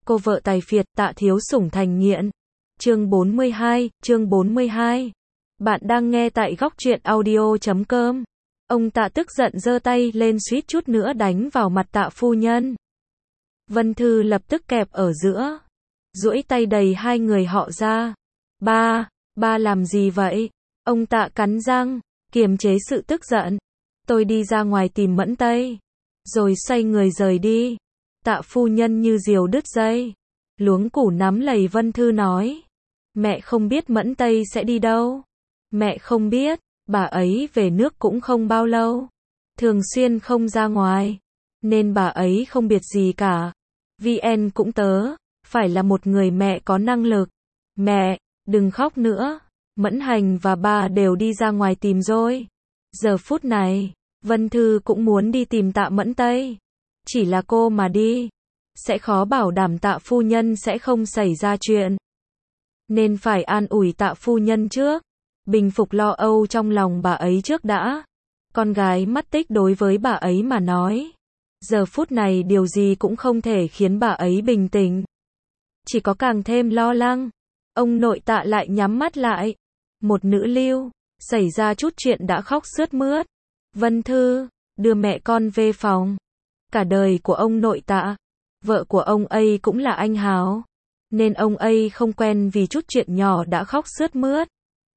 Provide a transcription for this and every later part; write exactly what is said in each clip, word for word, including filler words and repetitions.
Cô vợ tài phiệt, Tạ Thiếu Sủng thành nghiện. Chương bốn mươi hai, chương bốn mươi hai. Bạn đang nghe tại góc truyện audio chấm com. Ông Tạ tức giận giơ tay lên suýt chút nữa đánh vào mặt Tạ phu nhân. Vân Thư lập tức kẹp ở giữa, duỗi tay đẩy hai người họ ra. Ba, ba làm gì vậy? Ông Tạ cắn răng, kiềm chế sự tức giận. Tôi đi ra ngoài tìm Mẫn Tây. Rồi xoay người rời đi. Tạ phu nhân như diều đứt dây, luống củ nắm lấy Vân Thư nói. Mẹ không biết Mẫn Tây sẽ đi đâu. Mẹ không biết, bà ấy về nước cũng không bao lâu. Thường xuyên không ra ngoài, nên bà ấy không biết gì cả. vê en cũng tớ, phải là một người mẹ có năng lực. Mẹ, đừng khóc nữa. Mẫn Hành và bà đều đi ra ngoài tìm rồi. Giờ phút này, Vân Thư cũng muốn đi tìm Tạ Mẫn Tây. Chỉ là cô mà đi, sẽ khó bảo đảm Tạ phu nhân sẽ không xảy ra chuyện. Nên phải an ủi Tạ phu nhân trước, bình phục lo âu trong lòng bà ấy trước đã. Con gái mắt tích đối với bà ấy mà nói, giờ phút này điều gì cũng không thể khiến bà ấy bình tĩnh. Chỉ có càng thêm lo lắng. Ông nội Tạ lại nhắm mắt lại. Một nữ lưu, xảy ra chút chuyện đã khóc sướt mướt. Vân Thư, đưa mẹ con về phòng. Cả đời của ông nội Tạ, vợ của ông ấy cũng là anh Hào, nên ông ấy không quen vì chút chuyện nhỏ đã khóc sướt mướt.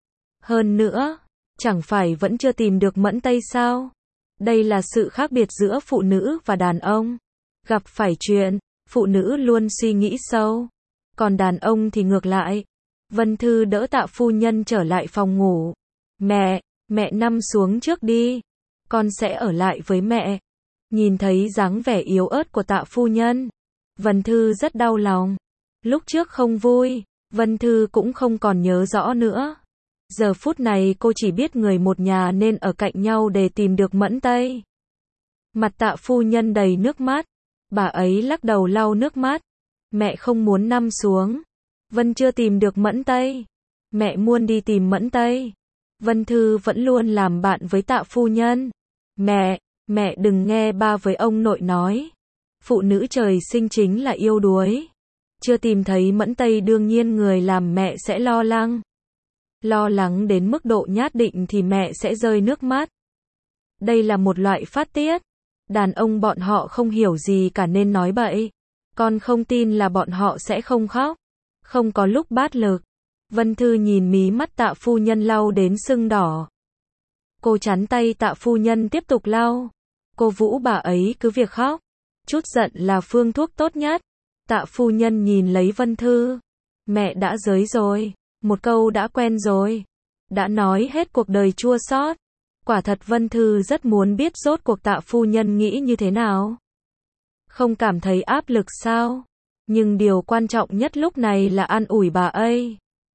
Hơn nữa, chẳng phải vẫn chưa tìm được Mẫn Tây sao? Đây là sự khác biệt giữa phụ nữ và đàn ông. Gặp phải chuyện, phụ nữ luôn suy nghĩ sâu, còn đàn ông thì ngược lại. Vân Thư đỡ Tạ phu nhân trở lại phòng ngủ. Mẹ, mẹ nằm xuống trước đi, con sẽ ở lại với mẹ. Nhìn thấy dáng vẻ yếu ớt của Tạ phu nhân, Vân Thư rất đau lòng. Lúc trước không vui, Vân Thư cũng không còn nhớ rõ nữa. Giờ phút này cô chỉ biết người một nhà nên ở cạnh nhau để tìm được Mẫn Tây. Mặt Tạ phu nhân đầy nước mắt, bà ấy lắc đầu lau nước mắt. Mẹ không muốn nằm xuống. Vân chưa tìm được Mẫn Tây. Mẹ muốn đi tìm Mẫn Tây. Vân Thư vẫn luôn làm bạn với Tạ phu nhân. Mẹ, mẹ đừng nghe ba với ông nội nói. Phụ nữ trời sinh chính là yêu đuối. Chưa tìm thấy Mẫn Tây đương nhiên người làm mẹ sẽ lo lắng. Lo lắng đến mức độ nhất định thì mẹ sẽ rơi nước mắt. Đây là một loại phát tiết. Đàn ông bọn họ không hiểu gì cả nên nói bậy. Con không tin là bọn họ sẽ không khóc. Không có lúc bát lực. Vân Thư nhìn mí mắt Tạ phu nhân lau đến sưng đỏ. Cô chắn tay Tạ phu nhân tiếp tục lau. Cô vũ bà ấy cứ việc khóc. Chút giận là phương thuốc tốt nhất. Tạ phu nhân nhìn lấy Vân Thư. Mẹ đã giới rồi. Một câu đã quen rồi. Đã nói hết cuộc đời chua xót. Quả thật Vân Thư rất muốn biết rốt cuộc Tạ phu nhân nghĩ như thế nào. Không cảm thấy áp lực sao? Nhưng điều quan trọng nhất lúc này là an ủi bà ấy.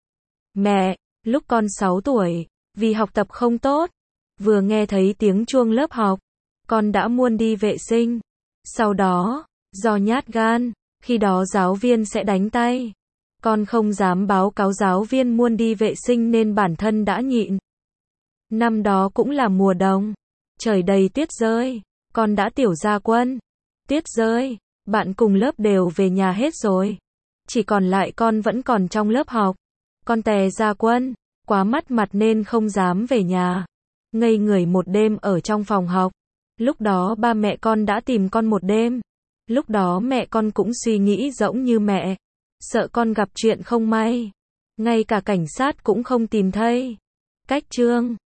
Mẹ, lúc con sáu tuổi, vì học tập không tốt, vừa nghe thấy tiếng chuông lớp học, con đã muốn đi vệ sinh. Sau đó, do nhát gan, khi đó giáo viên sẽ đánh tay. Con không dám báo cáo giáo viên muốn đi vệ sinh nên bản thân đã nhịn. Năm đó cũng là mùa đông, trời đầy tuyết rơi, con đã tiểu ra quân. Tuyết rơi, bạn cùng lớp đều về nhà hết rồi. Chỉ còn lại con vẫn còn trong lớp học. Con tè ra quân, quá mất mặt nên không dám về nhà. Ngây người một đêm ở trong phòng học. Lúc đó ba mẹ con đã tìm con một đêm. Lúc đó mẹ con cũng suy nghĩ giống như mẹ. Sợ con gặp chuyện không may. Ngay cả cảnh sát cũng không tìm thấy. Cách chương